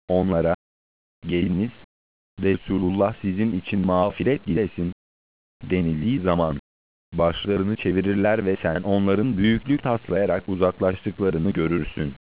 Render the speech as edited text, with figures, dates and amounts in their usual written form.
Onlara, geliniz, Resulullah sizin için mağfiret dilesin denildiği zaman, başlarını çevirirler ve sen onların büyüklük taslayarak uzaklaştıklarını görürsün.